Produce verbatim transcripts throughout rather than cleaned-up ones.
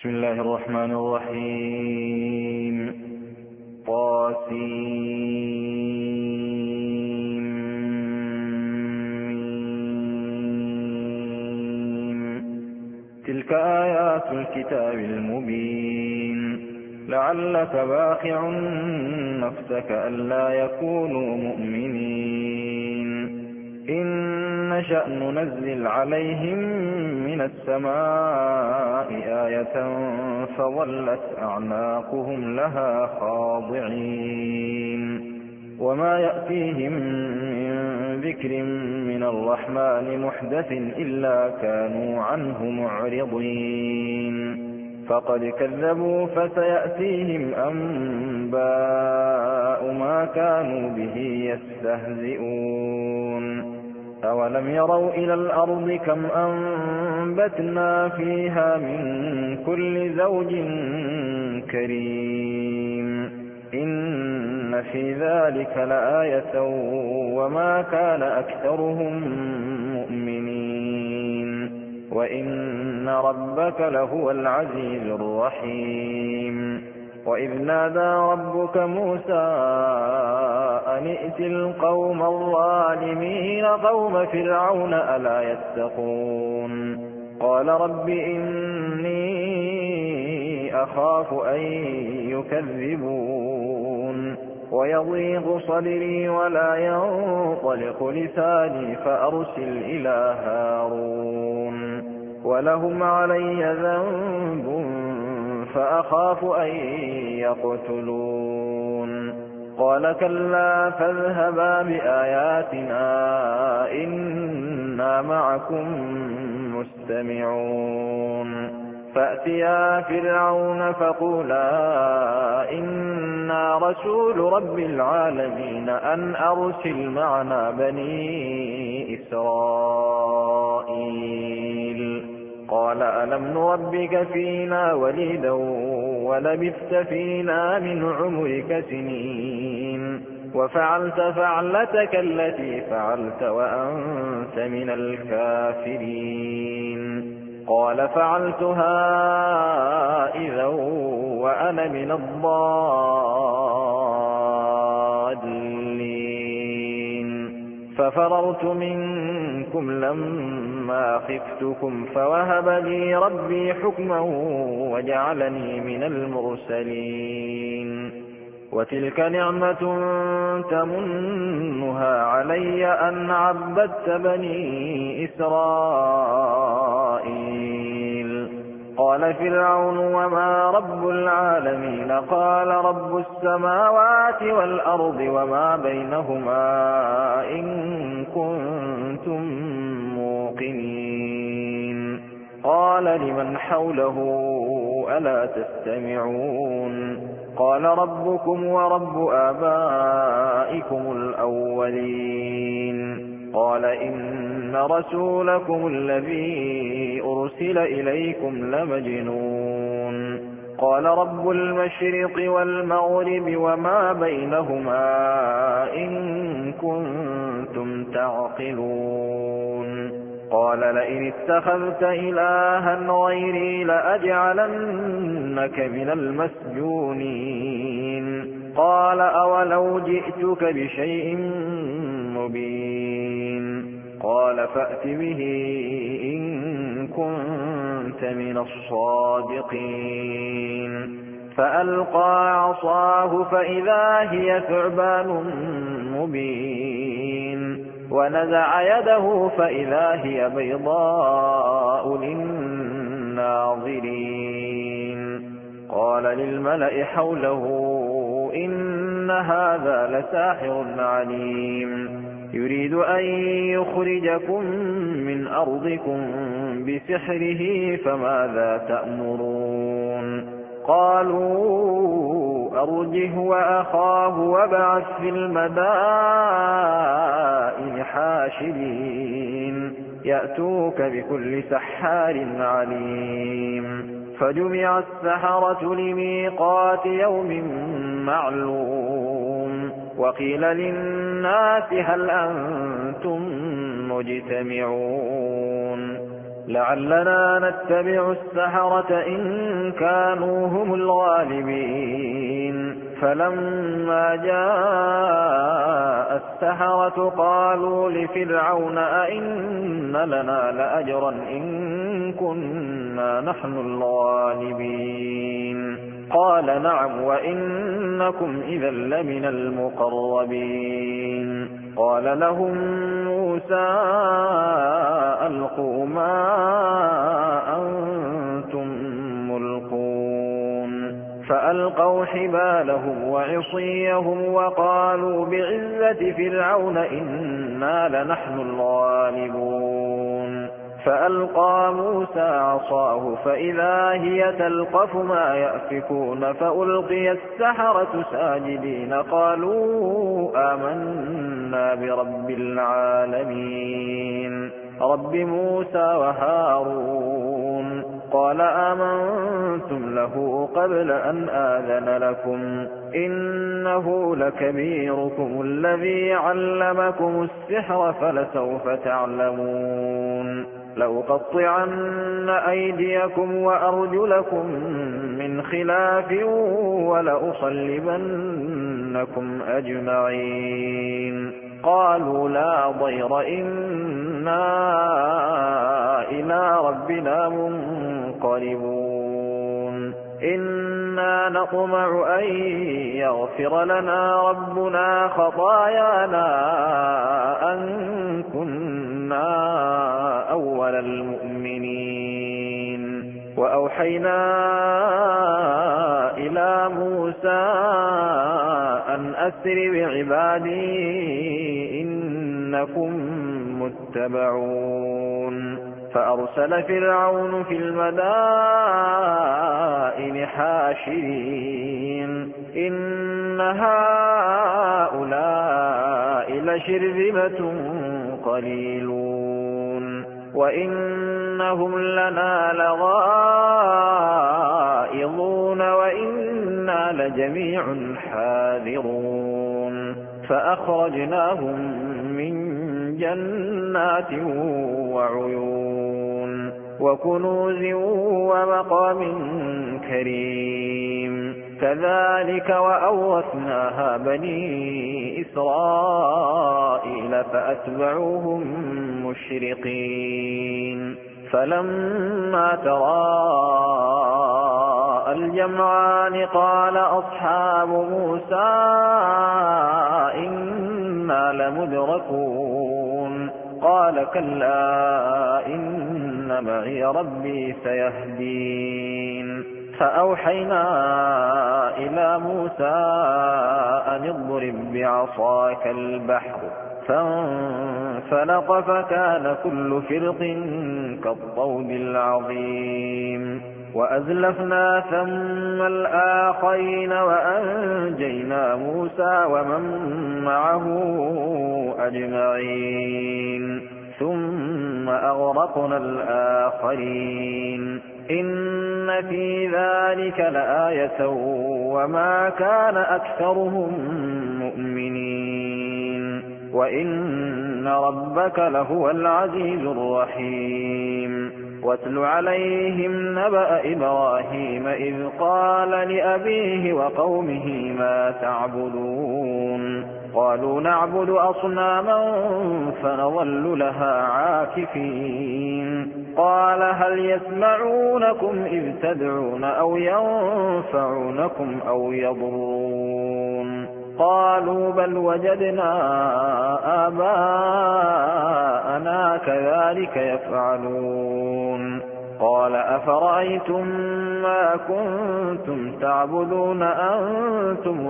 بسم الله الرحمن الرحيم. طاسيم. تلك آيات الكتاب المبين. لعلك باخع نفسك ألا يكونوا مؤمنين. إن نشأ ننزل عليهم من السماء آية فظلت أعناقهم لها خاضعين. وما يأتيهم من ذكر من الرحمن محدث إلا كانوا عنه معرضين. فقد كذبوا فسيأتيهم أنباء ما كانوا به يستهزئون. أولم يروا إلى الأرض كم أنبتنا فيها من كل زوج كريم. إن في ذلك لآية وما كان أكثرهم مؤمنين وإن ربك لهو العزيز الرحيم. وإذ نادى ربك موسى أن ائت القوم الظالمين قوم فرعون ألا يتقون. قال رب إني أخاف أن يكذبون ويضيق صدري ولا ينطلق لساني فأرسل إلى هارون ولهم علي ذنب فأخاف أن يقتلون. قال كلا فاذهبا بآياتنا إنا معكم مستمعون. فأتيا فرعون فقولا إنا رسول رب العالمين أن أرسل معنا بني إسرائيل. قال ألم نربك فينا وليدا ولبثت فينا من عمرك سنين وفعلت فعلتك التي فعلت وأنت من الكافرين. قال فعلتها إذا وأنا من الضالين. ففررت منكم لما خفتكم فوهب لي ربي حكما وجعلني من المرسلين. وتلك نعمة تمنها علي أن عبدت بني إسرائيل. قال فرعون وما رب العالمين؟ قال رب السماوات والأرض وما بينهما إن كنتم موقنين. قال لمن حوله ألا تستمعون؟ قال ربكم ورب آبائكم الأولين. قال إن رسولكم الذي أرسل إليكم لمجنون. قال رب المشرق والمغرب وما بينهما إن كنتم تعقلون. قال لئن اتخذت إلها غيري لأجعلنك من المسجونين. قال أولو جئتك بشيء مبين. قال فأت به إن كنت من الصادقين. فألقى عصاه فإذا هي ثعبان مبين ونزع يده فإذا هي بيضاء للناظرين. قال للملأ حوله إن هذا لساحر عليم يريد أن يخرجكم من أرضكم بسحره فماذا تأمرون؟ قالوا أرجه وأخاه وابعث في المدائن حاشرين يأتوك بكل سحار عليم. فجمع السحرة لميقات يوم معلوم. وقيل للناس هل أنتم مجتمعون؟ لعلنا نتبع السحرة إن كانوا هم الغالبين فلما جاء السحرة قالوا لفرعون أئن لنا لأجرا إن كنا نحن الغالبين قال نعم وإنكم إذا لمن المقربين قال لهم موسى ألقوا ما أنتم ملقون فألقوا حبالهم وعصيهم وقالوا بعزة فرعون إنا لنحن الغالبون فألقى موسى عصاه فإذا هي تلقف ما يأفكون فألقي السحرة ساجدين قالوا آمنا برب العالمين رب موسى وهارون قال آمنتم له قبل أن آذن لكم إنه لكبيركم الذي علمكم السحر فلسوف تعلمون لأقطعن أيديكم وأرجلكم من خلاف ولأصلبنكم أجمعين قالوا لا ضير إنا إلى ربنا منقلبون إنا نطمع أن يغفر لنا ربنا خطايانا أن كنا أول المؤمنين وأوحينا إلى موسى أن أسر بعبادي إنكم متبعون فأرسل فرعون في المدائن حاشرين إن هؤلاء لشرذمة قليلون وإنهم لنا لغائظون وإنا لجميع حاذرون فأخرجناهم من جنات وعيون وكنوز ومقام كريم كذلك وأورثناها بني إسرائيل فأتبعوهم مشرقين فلما تراءى الجمعان قال أصحاب موسى إنا لمدركون قال كلا إن معي ربي سيهدين فأوحينا إلى موسى أن اضرب بعصاك البحر فانفلق فكان كل فرق كالطود العظيم وأزلفنا ثم الآخرين وأنجينا موسى ومن معه أجمعين ثم أغرقنا الآخرين إن في ذلك لآية وما كان أكثرهم مؤمنين وإن ربك لهو العزيز الرحيم واتل عليهم نبأ إبراهيم إذ قال لأبيه وقومه ما تعبدون قالوا نعبد أصناما فنظل لها عاكفين قال هل يسمعونكم إذ تدعون أو ينفعونكم أو يضرون قالوا بل وجدنا آباءنا كذلك يفعلون قال أفرأيتم ما كنتم تعبدون أنتم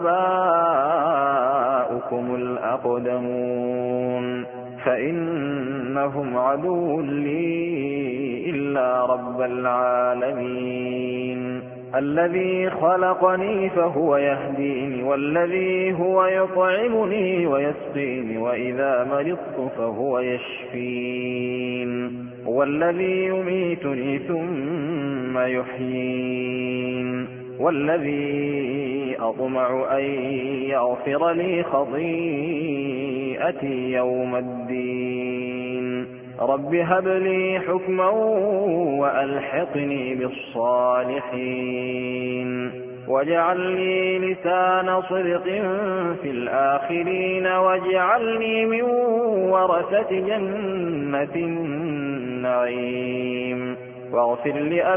وآباؤكم الأقدمون فإنهم عدو لي إلا رب العالمين الذي خلقني فهو يهديني والذي هو يطعمني ويسقيني وإذا مرضت فهو يشفين والذي يميتني ثم يحيين والذي أطمع أن يغفر لي خطيئتي يوم الدين رب هب لي حكما وألحقني بالصالحين واجعل لي لسان صدق في الآخرين واجعلني من ورثة جنة النعيم واغفر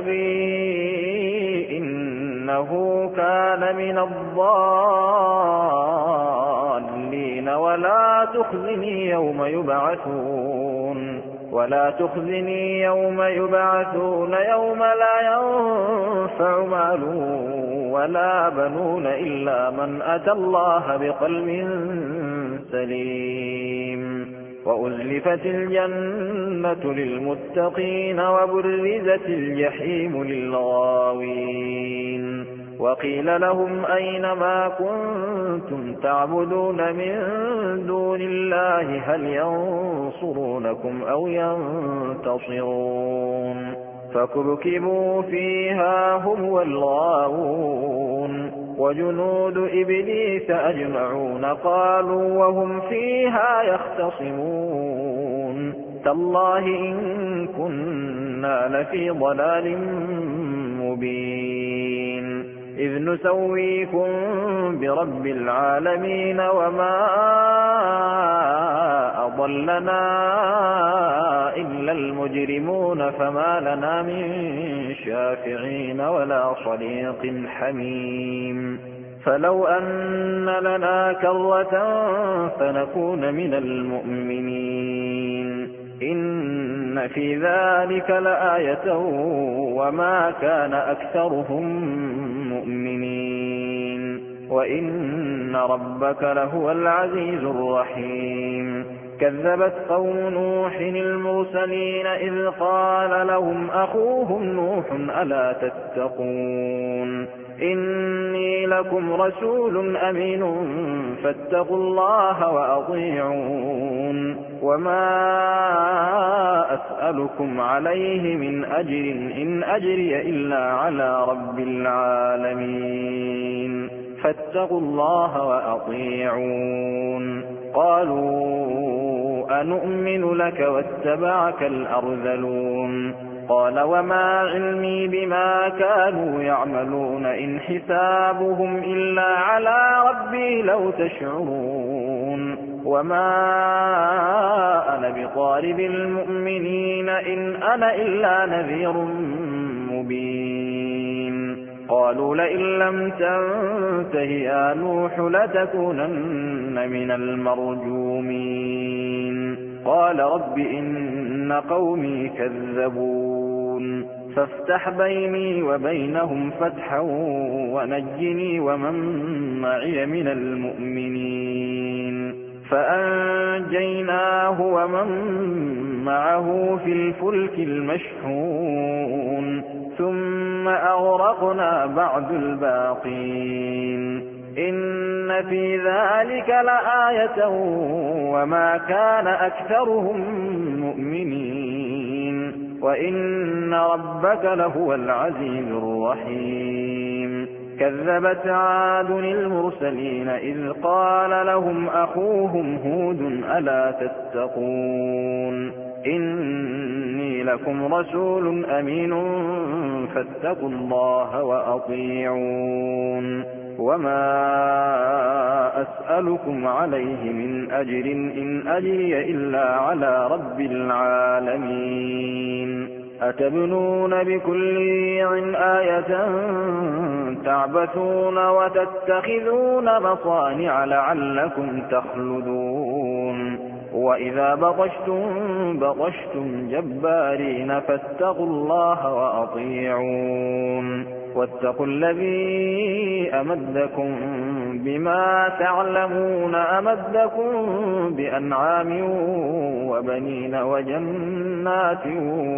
لأبي إنه كان من الضالين ولا تخزني يوم يبعثون ولا تخزني يوم يبعثون يوم لا ينفع مال ولا بنون إلا من أتى الله بقلب سليم وأزلفت الجنة للمتقين وبرزت الجحيم للغاوين وقيل لهم أين ما كنتم تعبدون من دون الله هل ينصرونكم أو ينتصرون فكبكبوا فيها هم والغاوون وجنود إبليس أجمعون قالوا وهم فيها يختصمون تالله إن كنا لفي ضلال مبين إذ نسويكم برب العالمين وما أضلنا إلا المجرمون فما لنا من شافعين ولا صديق حميم فلو أن لنا كرة فنكون من المؤمنين إن في ذلك لآية وما كان أكثرهم مؤمنين وإن ربك لهو العزيز الرحيم كذبت قوم نوح المرسلين إذ قال لهم أخوهم نوح ألا تتقون إني لكم رسول أمين فاتقوا الله وأطيعون وما أسألكم عليه من أجر إن أجري إلا على رب العالمين فاتقوا الله وأطيعون قالوا أنؤمن لك واتبعك الأرذلون قال وما علمي بما كانوا يعملون إن حسابهم إلا على ربي لو تشعرون وما أنا بطارد المؤمنين إن أنا إلا نذير مبين قالوا لئن لم تنته يا نوح لتكونن من المرجومين قال رب إن قومي كذبون فافتح بيني وبينهم فتحا ونجني ومن معي من المؤمنين فأنجيناه ومن معه في الفلك المشحون ثم أغرقنا بعد الباقين إن في ذلك لآية وما كان أكثرهم مؤمنين وإن ربك لهو العزيز الرحيم كذبت عاد المرسلين إذ قال لهم أخوهم هود ألا تتقون إني لكم رسول أمين فاتقوا الله وأطيعون وما أسألكم عليه من أجر إن أجري إلا على رب العالمين أتبنون بكل ريع آية تعبثون وتتخذون مصانع لعلكم تخلدون وإذا بطشتم بطشتم جبارين فاتقوا الله وأطيعون واتقوا الذي أمدكم بما تعلمون أمدكم بأنعام وبنين وجنات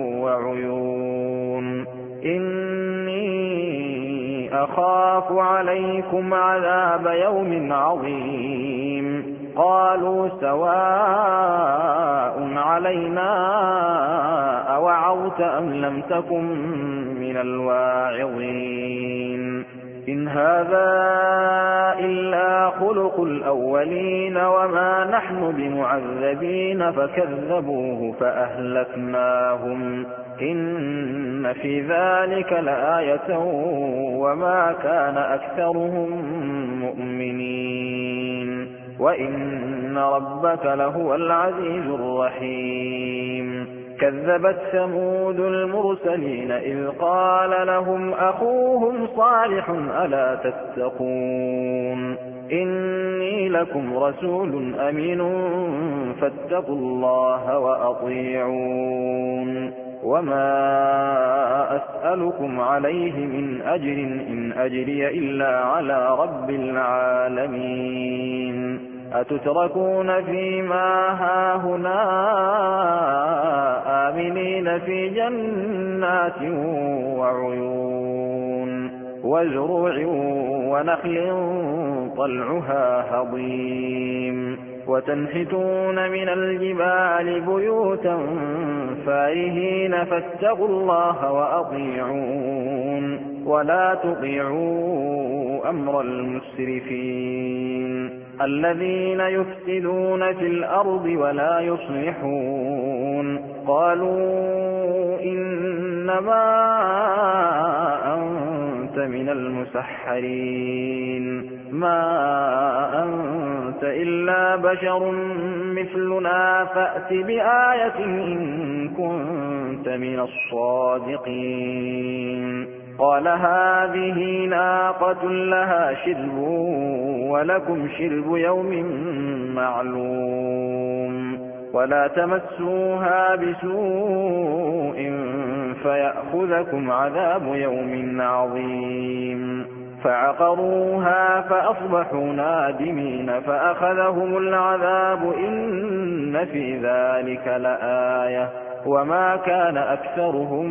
وعيون إني أخاف عليكم عذاب يوم عظيم قالوا سواء علينا أوعظت أم لم تكن من الواعظين إن هذا إلا خلق أساطير الأولين وما نحن بمعذبين فكذبوه فأهلكناهم إن في ذلك لآية وما كان أكثرهم مؤمنين وإن ربك لهو العزيز الرحيم كذبت ثمود المرسلين إذ قال لهم أخوهم صالح ألا تتقون إني لكم رسول أمين فاتقوا الله وأطيعون وما أسألكم عليه من أجر إن أجري إلا على رب العالمين أتتركون فيما هاهنا آمنين في جنات وعيون وزروع ونخل طلعها هضيم وتنحتون من الجبال بيوتا فارهين فاتقوا الله وأطيعون ولا تطيعوا أمر المسرفين الذين يفسدون في الأرض ولا يصلحون قالوا إنما أنت من المسحرين ما أنت إلا بشر مثلنا فأت بآية إن كنت من الصادقين قال هذه ناقة لها شرب ولكم شرب يوم معلوم ولا تمسوها بسوء فيأخذكم عذاب يوم عظيم فعقروها فأصبحوا نادمين فأخذهم العذاب إن في ذلك لآية وما كان أكثرهم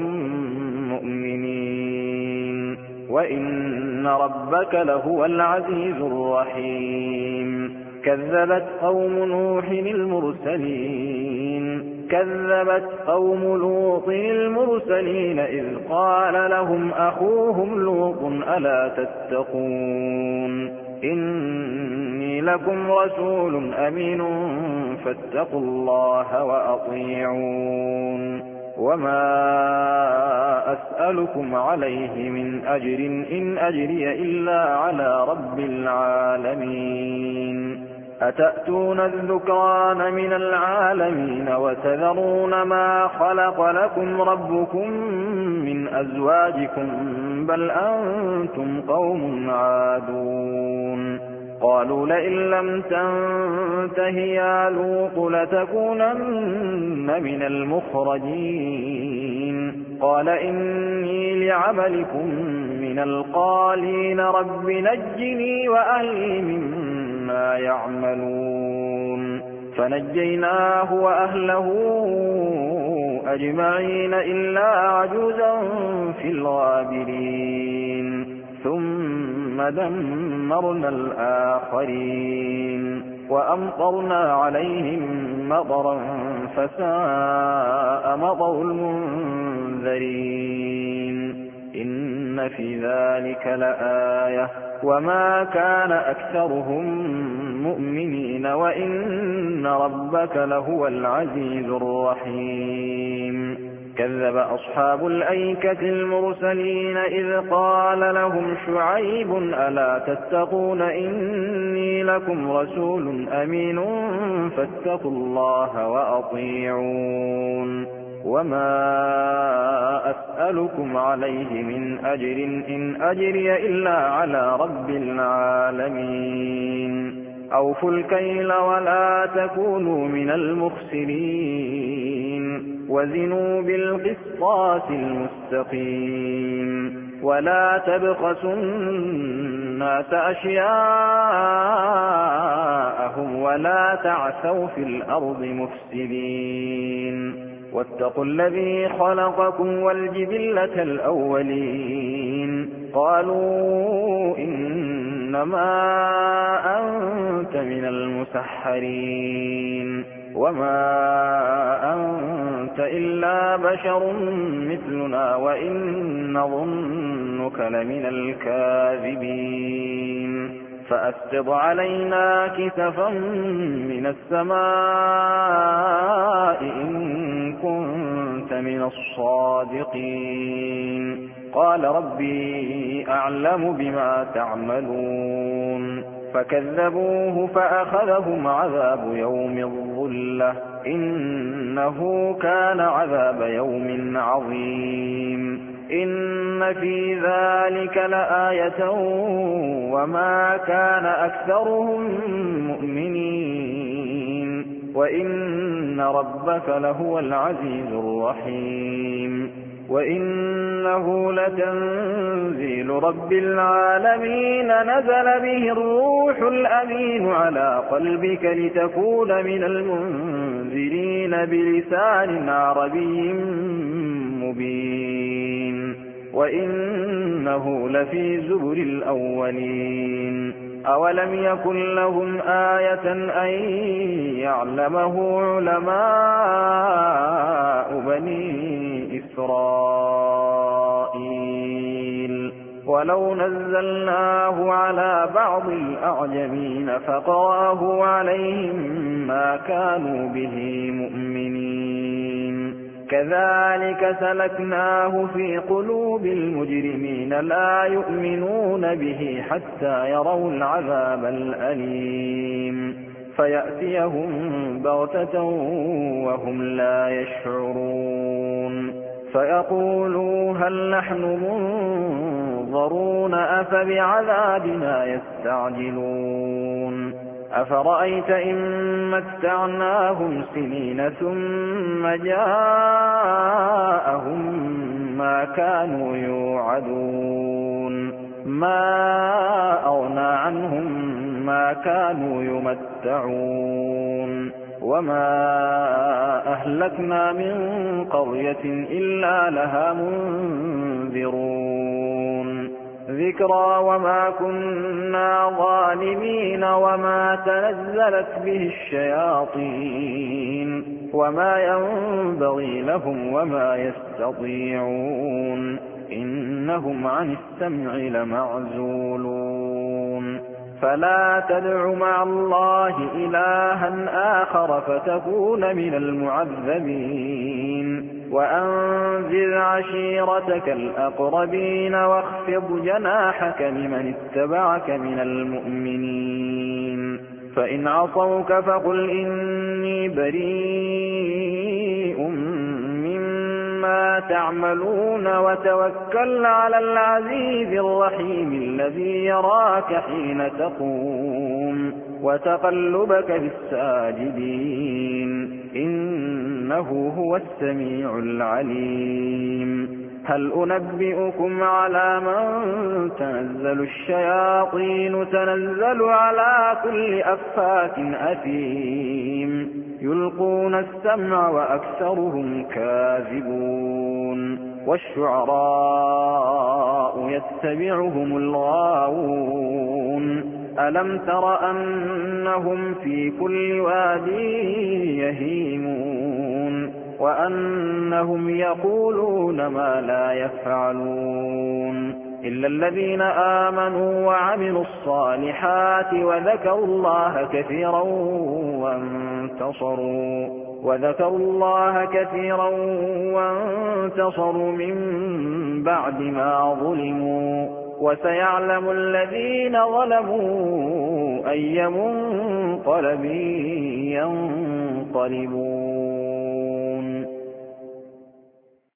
مؤمنين وإن ربك لهو العزيز الرحيم كذبت قوم نوح المرسلين كذبت قوم لوط المرسلين إذ قال لهم أخوهم لوط ألا تتقون إني لكم رسول أمين فاتقوا الله وأطيعون وما أسألكم عليه من أجر إن أجري إلا على رب العالمين أتأتون الذكران من العالمين وتذرون ما خلق لكم ربكم من أزواجكم بل أنتم قوم عادون قالوا لئن لم تنته يا لوط لتكونن من المخرجين قال إني لعملكم من القالين رب نجني وأهلي مما يعملون فنجيناه وأهله أجمعين إلا عجوزا في الغابرين ثم دمرنا الآخرين وأمطرنا عليهم مطرا فساء مطر المنذرين إن في ذلك لآية وما كان أكثرهم مؤمنين وإن ربك لهو العزيز الرحيم كذب أصحاب الأيكة المرسلين إذ قال لهم شعيب ألا تتقون إني لكم رسول أمين فاتقوا الله وأطيعون وما أسألكم عليه من أجر إن أجري إلا على رب العالمين أوفوا الكيل ولا تكونوا من المخسرين وزنوا بالقسطاس المستقيم ولا تبخسوا الناس أشياءهم ولا تعثوا في الأرض مفسدين واتقوا الذي خلقكم والجبلة الأولين قالوا إنما أنت من المسحرين وما أنت إلا بشر مثلنا وإن نظنك لمن الكاذبين فأسقط علينا كسفا من السماء إن كنت من الصادقين قال ربي أعلم بما تعملون فكذبوه فأخذهم عذاب يوم الظلة إنه كان عذاب يوم عظيم إن في ذلك لآية وما كان أكثرهم مؤمنين وإن ربك لهو العزيز الرحيم وإنه لتنزيل رب العالمين نزل به الروح الأمين على قلبك لتكون من المنذرين بلسان عربي مبين وإنه لفي زبر الأولين أولم يكن لهم آية أن يعلمه علماء بني إسرائيل ولو نزلناه على بعض الأعجمين فقرأه عليهم ما كانوا به مؤمنين كذلك سلكناه في قلوب المجرمين لا يؤمنون به حتى يروا العذاب الأليم فيأتيهم بغتة وهم لا يشعرون فيقولوا هل نحن منظرون أفبعذابنا يستعجلون أفرأيت إن متعناهم سنين ثم جاءهم ما كانوا يوعدون ما أغنى عنهم ما كانوا يمتعون وما أهلكنا من قرية إلا لها منذرون ذكرى وما كنا ظالمين وما تنزلت به الشياطين وما ينبغي لهم وما يستطيعون إنهم عن السمع لمعزولون فلا تدع مع الله إلها آخر فتكون من المعذبين وأنذر عشيرتك الأقربين واخفض جناحك لمن اتبعك من المؤمنين فإن عصوك فقل إني بريء مما تعملون وتوكل على العزيز الرحيم الذي يراك حين تقوم وتقلبك في الساجدين إنه هو السميع العليم هل أنبئكم على من تنزل الشياطين تنزل على كل أفاك أثيم يلقون السمع وأكثرهم كاذبون والشعراء يتبعهم الغاوون ألم تر أنهم في كل واد يهيمون وأنهم يقولون ما لا يفعلون إلا الذين آمنوا وعملوا الصالحات وذكروا الله كثيرا وانتصروا وذكروا الله كثيرا وانتصروا من بعد ما ظلموا وسيعلم الذين ظلموا أي منقلب ينقلبون